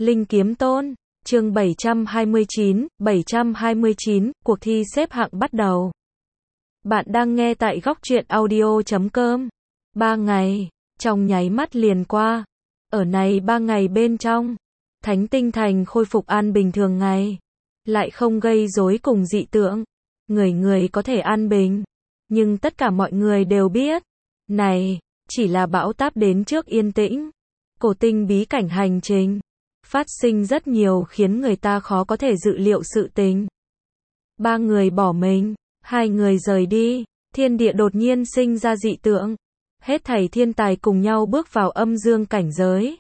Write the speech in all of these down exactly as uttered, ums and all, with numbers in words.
Linh Kiếm Tôn, chương bảy trăm hai mươi chín, bảy trăm hai mươi chín, cuộc thi xếp hạng bắt đầu. Bạn đang nghe tại góc truyện audio chấm com. Ba ngày, trong nháy mắt liền qua. Ở này ba ngày bên trong, Thánh Tinh Thành khôi phục an bình thường ngày. Lại không gây rối cùng dị tượng. Người người có thể an bình. Nhưng tất cả mọi người đều biết. Này, chỉ là bão táp đến trước yên tĩnh. Cổ tinh bí cảnh hành trình. Phát sinh rất nhiều khiến người ta khó có thể dự liệu sự tình. Ba người bỏ mình, hai người rời đi, thiên địa đột nhiên sinh ra dị tượng. Hết thảy thiên tài cùng nhau bước vào âm dương cảnh giới.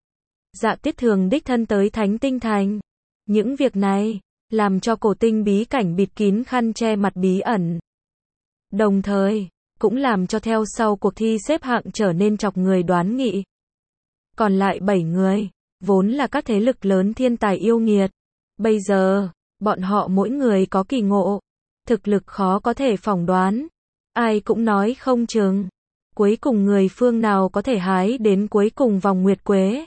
Dạ Tiết Thường đích thân tới Thánh Tinh Thành. Những việc này, làm cho cổ tinh bí cảnh bịt kín khăn che mặt bí ẩn. Đồng thời, cũng làm cho theo sau cuộc thi xếp hạng trở nên chọc người đoán nghị. Còn lại bảy người, vốn là các thế lực lớn thiên tài yêu nghiệt. Bây giờ, bọn họ mỗi người có kỳ ngộ, thực lực khó có thể phỏng đoán. Ai cũng nói không chừng, cuối cùng người phương nào có thể hái đến cuối cùng vòng nguyệt quế.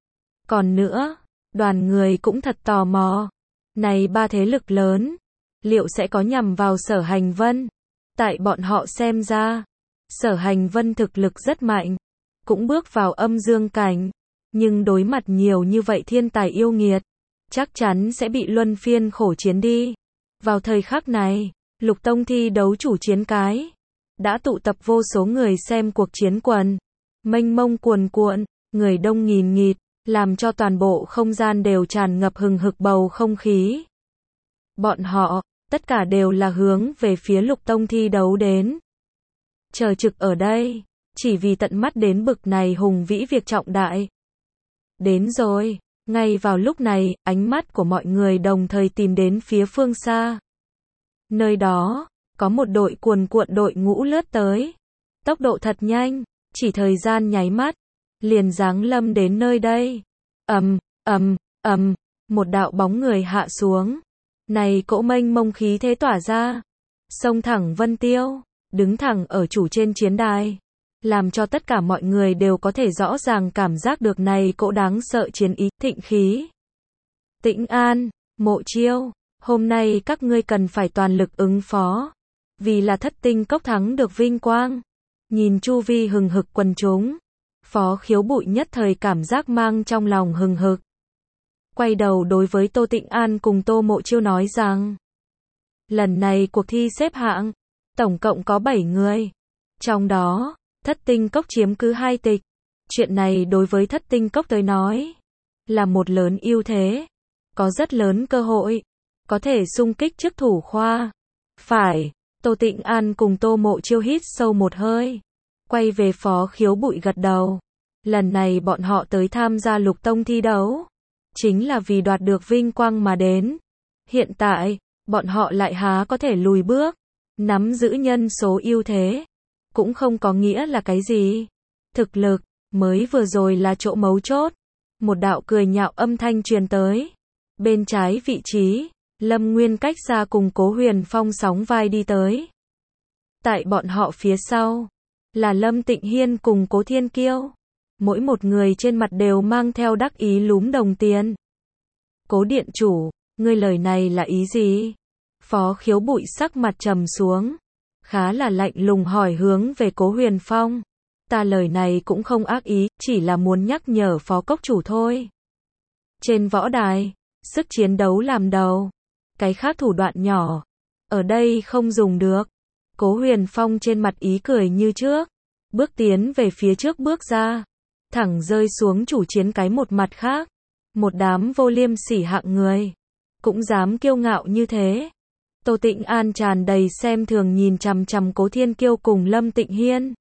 Còn nữa, đoàn người cũng thật tò mò. Này ba thế lực lớn, liệu sẽ có nhằm vào Sở Hành Vân? Tại bọn họ xem ra, Sở Hành Vân thực lực rất mạnh, cũng bước vào âm dương cảnh. Nhưng đối mặt nhiều như vậy thiên tài yêu nghiệt, chắc chắn sẽ bị luân phiên khổ chiến đi. Vào thời khắc này, Lục Tông thi đấu chủ chiến cái, đã tụ tập vô số người xem cuộc chiến quần. Mênh mông cuồn cuộn, người đông nghìn nghịt, làm cho toàn bộ không gian đều tràn ngập hừng hực bầu không khí. Bọn họ, tất cả đều là hướng về phía Lục Tông thi đấu đến. Chờ trực ở đây, chỉ vì tận mắt đến bực này hùng vĩ việc trọng đại. Đến rồi, ngay vào lúc này, ánh mắt của mọi người đồng thời tìm đến phía phương xa. Nơi đó, có một đội cuồn cuộn đội ngũ lướt tới. Tốc độ thật nhanh, chỉ thời gian nháy mắt, liền giáng lâm đến nơi đây. Ầm, ầm, ầm, một đạo bóng người hạ xuống. Này cỗ mênh mông khí thế tỏa ra, xông thẳng Vân Tiêu, đứng thẳng ở chủ trên chiến đài. Làm cho tất cả mọi người đều có thể rõ ràng cảm giác được này cỗ đáng sợ chiến ý, thịnh khí. Tĩnh An, Mộ Chiêu, hôm nay các ngươi cần phải toàn lực ứng phó. Vì là thất tinh cốc thắng được vinh quang. Nhìn chu vi hừng hực quần chúng, Phó Khiếu Bụi nhất thời cảm giác mang trong lòng hừng hực. Quay đầu đối với Tô Tĩnh An cùng Tô Mộ Chiêu nói rằng, lần này cuộc thi xếp hạng, tổng cộng có bảy người. Trong đó, thất tinh cốc chiếm cứ hai tịch. Chuyện này đối với thất tinh cốc tới nói, là một lớn ưu thế. Có rất lớn cơ hội, có thể xung kích trước thủ khoa. Phải, Tô Tĩnh An cùng Tô Mộ Chiêu hít sâu một hơi. Quay về Phó Khiếu Bụi gật đầu. Lần này bọn họ tới tham gia Lục Tông thi đấu, chính là vì đoạt được vinh quang mà đến. Hiện tại, bọn họ lại há có thể lùi bước, nắm giữ nhân số ưu thế. Cũng không có nghĩa là cái gì. Thực lực, mới vừa rồi là chỗ mấu chốt. Một đạo cười nhạo âm thanh truyền tới. Bên trái vị trí, Lâm Nguyên cách xa cùng Cố Huyền Phong sóng vai đi tới. Tại bọn họ phía sau, là Lâm Tịnh Hiên cùng Cố Thiên Kiêu. Mỗi một người trên mặt đều mang theo đắc ý lúm đồng tiền. Cố điện chủ, ngươi lời này là ý gì? Phó Khiếu Bụi sắc mặt trầm xuống. Khá là lạnh lùng hỏi hướng về Cố Huyền Phong. Ta lời này cũng không ác ý, chỉ là muốn nhắc nhở Phó Cốc chủ thôi. Trên võ đài, sức chiến đấu làm đầu. Cái khác thủ đoạn nhỏ, ở đây không dùng được. Cố Huyền Phong trên mặt ý cười như trước. Bước tiến về phía trước bước ra. Thẳng rơi xuống chủ chiến cái một mặt khác. Một đám vô liêm sỉ hạng người. Cũng dám kiêu ngạo như thế. Tô Tĩnh An tràn đầy xem thường nhìn chằm chằm Cố Thiên Kiêu cùng Lâm Tịnh Hiên.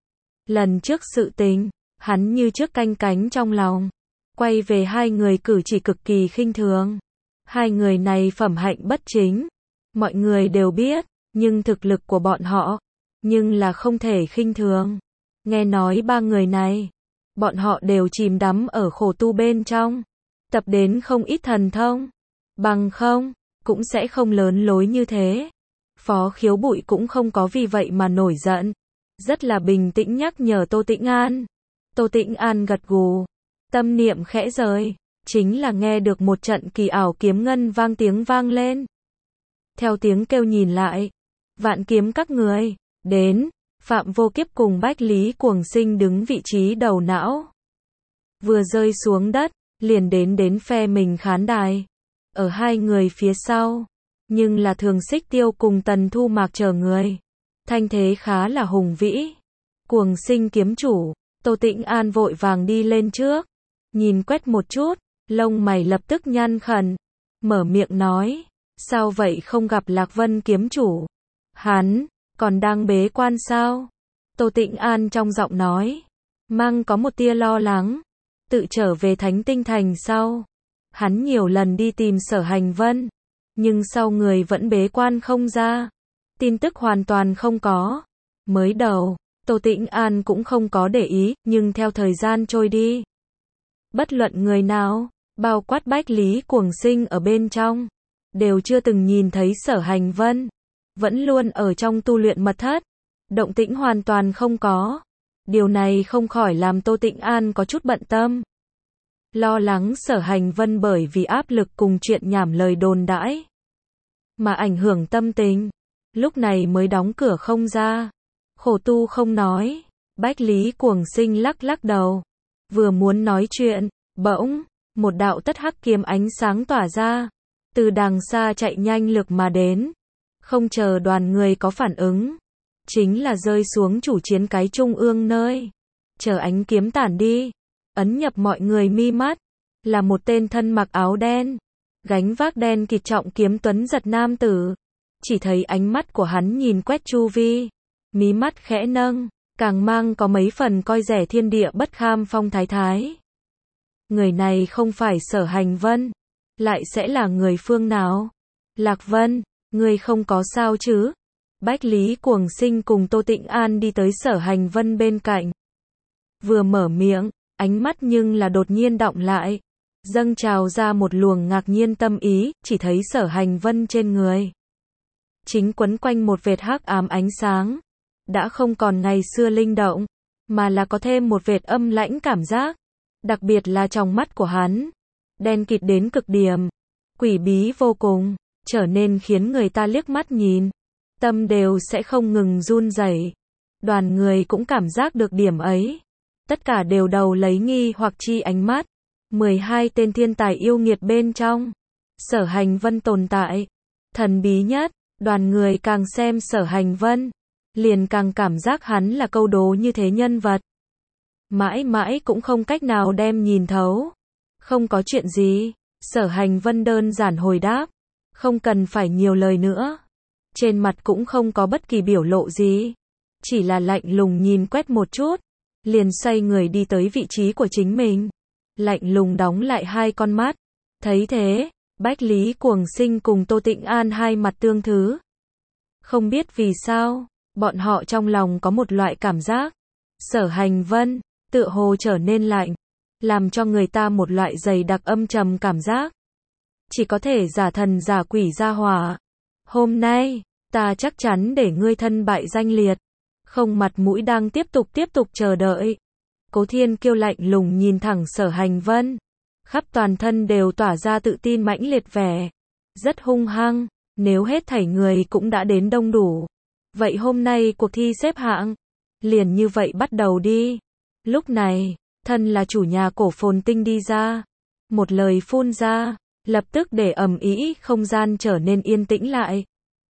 Lần trước sự tình, hắn như trước canh cánh trong lòng. Quay về hai người cử chỉ cực kỳ khinh thường. Hai người này phẩm hạnh bất chính. Mọi người đều biết, nhưng thực lực của bọn họ, nhưng là không thể khinh thường. Nghe nói ba người này, bọn họ đều chìm đắm ở khổ tu bên trong. Tập đến không ít thần thông. Bằng không, cũng sẽ không lớn lối như thế. Phó Khiếu Bụi cũng không có vì vậy mà nổi giận. Rất là bình tĩnh nhắc nhở Tô Tĩnh An. Tô Tĩnh An gật gù. Tâm niệm khẽ rời. chính là nghe được một trận kỳ ảo kiếm ngân vang tiếng vang lên. Theo tiếng kêu nhìn lại, vạn kiếm các người, đến, Phạm Vô Kiếp cùng Bách Lý Cuồng Sinh đứng vị trí đầu não. Vừa rơi xuống đất, liền đến đến phe mình khán đài. Ở hai người phía sau, nhưng là Thường Xích Tiêu cùng Tần Thu Mạc chờ người. Thanh thế khá là hùng vĩ. Cuồng Sinh kiếm chủ, Tô Tĩnh An vội vàng đi lên trước. Nhìn quét một chút, lông mày lập tức nhăn khẩn. Mở miệng nói, sao vậy không gặp Lạc Vân kiếm chủ? Hắn, còn đang bế quan sao? Tô Tĩnh An trong giọng nói, mang có một tia lo lắng. Tự trở về Thánh Tinh Thành sau. Hắn nhiều lần đi tìm Sở Hành Vân. Nhưng sau người vẫn bế quan không ra. Tin tức hoàn toàn không có. Mới đầu, Tô Tĩnh An cũng không có để ý, nhưng theo thời gian trôi đi. Bất luận người nào, bao quát Bách Lý Cuồng Sinh ở bên trong, đều chưa từng nhìn thấy Sở Hành Vân. Vẫn luôn ở trong tu luyện mật thất. Động tĩnh hoàn toàn không có. Điều này không khỏi làm Tô Tĩnh An có chút bận tâm. Lo lắng Sở Hành Vân bởi vì áp lực cùng chuyện nhảm lời đồn đãi mà ảnh hưởng tâm tình. Lúc này mới đóng cửa không ra. Khổ tu không nói. Bách Lý Cuồng Sinh lắc lắc đầu. Vừa muốn nói chuyện, bỗng, một đạo tất hắc kiếm ánh sáng tỏa ra. Từ đằng xa chạy nhanh lực mà đến. Không chờ đoàn người có phản ứng. Chính là rơi xuống chủ chiến cái trung ương nơi. Chờ ánh kiếm tản đi. Ấn nhập mọi người mi mắt. Là một tên thân mặc áo đen. Gánh vác đen kịt trọng kiếm tuấn giật nam tử. Chỉ thấy ánh mắt của hắn nhìn quét chu vi. Mí mắt khẽ nâng. Càng mang có mấy phần coi rẻ thiên địa bất kham phong thái thái. Người này không phải Sở Hành Vân. Lại sẽ là người phương nào? Lạc Vân, người không có sao chứ? Bách Lý Cuồng Sinh cùng Tô Tĩnh An đi tới Sở Hành Vân bên cạnh. Vừa mở miệng, ánh mắt nhưng là đột nhiên đọng lại. Dâng trào ra một luồng ngạc nhiên tâm ý, chỉ thấy Sở Hành Vân trên người. Chính quấn quanh một vệt hắc ám ánh sáng. Đã không còn ngày xưa linh động, mà là có thêm một vệt âm lãnh cảm giác. Đặc biệt là trong mắt của hắn. Đen kịt đến cực điểm. Quỷ bí vô cùng, trở nên khiến người ta liếc mắt nhìn. Tâm đều sẽ không ngừng run rẩy. Đoàn người cũng cảm giác được điểm ấy. Tất cả đều đầu lấy nghi hoặc chi ánh mắt. mười hai tên thiên tài yêu nghiệt bên trong. Sở Hành Vân tồn tại. Thần bí nhất, đoàn người càng xem Sở Hành Vân. Liền càng cảm giác hắn là câu đố như thế nhân vật. Mãi mãi cũng không cách nào đem nhìn thấu. Không có chuyện gì. Sở Hành Vân đơn giản hồi đáp. Không cần phải nhiều lời nữa. Trên mặt cũng không có bất kỳ biểu lộ gì. Chỉ là lạnh lùng nhìn quét một chút. Liền xoay người đi tới vị trí của chính mình. Lạnh lùng đóng lại hai con mắt. Thấy thế, Bách Lý Cuồng Sinh cùng Tô Tĩnh An hai mặt tương thứ. Không biết vì sao, bọn họ trong lòng có một loại cảm giác. Sở Hành Vân, tựa hồ trở nên lạnh. Làm cho người ta một loại dày đặc âm trầm cảm giác. Chỉ có thể giả thần giả quỷ ra hỏa. Hôm nay, ta chắc chắn để ngươi thân bại danh liệt. Không mặt mũi đang tiếp tục tiếp tục chờ đợi. Cố Thiên Kiêu lạnh lùng nhìn thẳng Sở Hành Vân. Khắp toàn thân đều tỏa ra tự tin mãnh liệt vẻ. Rất hung hăng, nếu hết thảy người cũng đã đến đông đủ. Vậy hôm nay cuộc thi xếp hạng, liền như vậy bắt đầu đi. Lúc này, thân là chủ nhà cổ phồn tinh đi ra. Một lời phun ra, lập tức để ầm ĩ không gian trở nên yên tĩnh lại.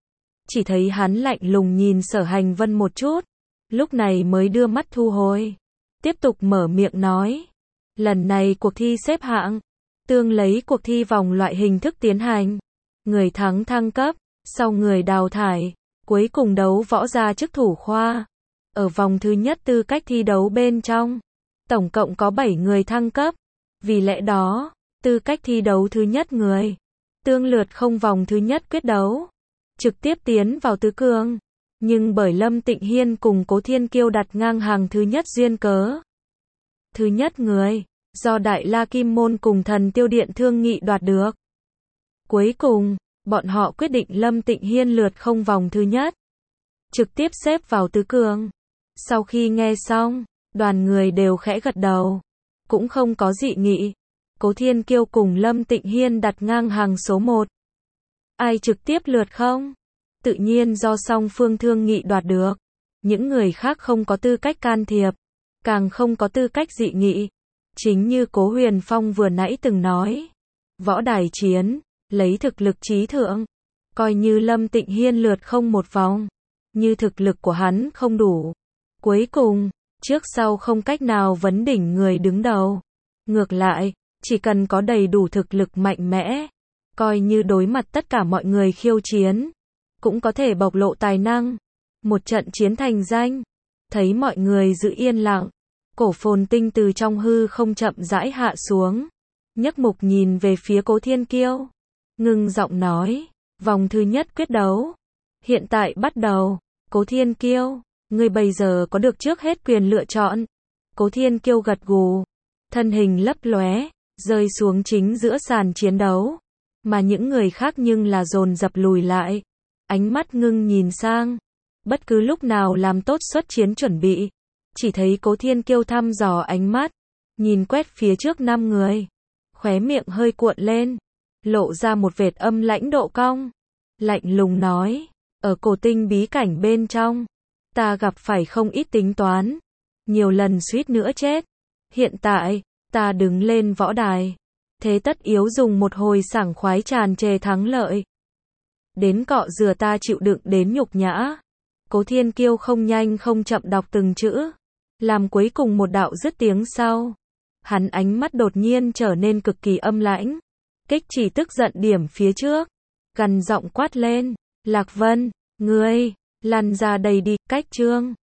Chỉ thấy hắn lạnh lùng nhìn Sở Hành Vân một chút. Lúc này mới đưa mắt thu hồi. Tiếp tục mở miệng nói. Lần này cuộc thi xếp hạng. Tương lấy cuộc thi vòng loại hình thức tiến hành. Người thắng thăng cấp. Sau người đào thải. Cuối cùng đấu võ ra chức thủ khoa. Ở vòng thứ nhất tư cách thi đấu bên trong. Tổng cộng có bảy người thăng cấp. Vì lẽ đó, tư cách thi đấu thứ nhất người. Tương lượt không vòng thứ nhất quyết đấu. Trực tiếp tiến vào tứ cường. Nhưng bởi Lâm Tịnh Hiên cùng Cố Thiên Kiêu đặt ngang hàng thứ nhất duyên cớ. Thứ nhất người, do Đại La Kim Môn cùng Thần Tiêu Điện thương nghị đoạt được. Cuối cùng, bọn họ quyết định Lâm Tịnh Hiên lượt không vòng thứ nhất. Trực tiếp xếp vào tứ cường. Sau khi nghe xong, đoàn người đều khẽ gật đầu. Cũng không có dị nghị. Cố Thiên Kiêu cùng Lâm Tịnh Hiên đặt ngang hàng số một. Ai trực tiếp lượt không? Tự nhiên do song phương thương nghị đoạt được. Những người khác không có tư cách can thiệp, càng không có tư cách dị nghị. Chính như Cố Huyền Phong vừa nãy từng nói, võ đài chiến, lấy thực lực chí thượng. Coi như Lâm Tịnh Hiên lượt không một vòng, như thực lực của hắn không đủ, cuối cùng, trước sau không cách nào vấn đỉnh người đứng đầu. Ngược lại, chỉ cần có đầy đủ thực lực mạnh mẽ, coi như đối mặt tất cả mọi người khiêu chiến, cũng có thể bộc lộ tài năng. Một trận chiến thành danh. Thấy mọi người giữ yên lặng, Cổ Phồn Tinh từ trong hư không chậm rãi hạ xuống, nhấc mục nhìn về phía Cố Thiên Kiêu, ngưng giọng nói, vòng thứ nhất quyết đấu, hiện tại bắt đầu. Cố Thiên Kiêu, ngươi bây giờ có được trước hết quyền lựa chọn. Cố Thiên Kiêu gật gù, thân hình lấp lóe, rơi xuống chính giữa sàn chiến đấu, mà những người khác nhưng là dồn dập lùi lại, ánh mắt ngưng nhìn sang, bất cứ lúc nào làm tốt xuất chiến chuẩn bị. Chỉ thấy Cố Thiên Kiêu thăm dò ánh mắt, nhìn quét phía trước năm người, khóe miệng hơi cuộn lên, lộ ra một vệt âm lãnh độ cong, lạnh lùng nói, ở cổ tinh bí cảnh bên trong, ta gặp phải không ít tính toán, nhiều lần suýt nữa chết. Hiện tại, ta đứng lên võ đài, thế tất yếu dùng một hồi sảng khoái tràn trề thắng lợi. Đến cọ rửa ta chịu đựng đến nhục nhã. Cố Thiên Kiêu không nhanh không chậm đọc từng chữ, làm cuối cùng một đạo dứt tiếng sau. Hắn ánh mắt đột nhiên trở nên cực kỳ âm lãnh, kích chỉ tức giận điểm phía trước, gằn giọng quát lên, Lạc Vân, ngươi, lăn ra đây đi, cách chương.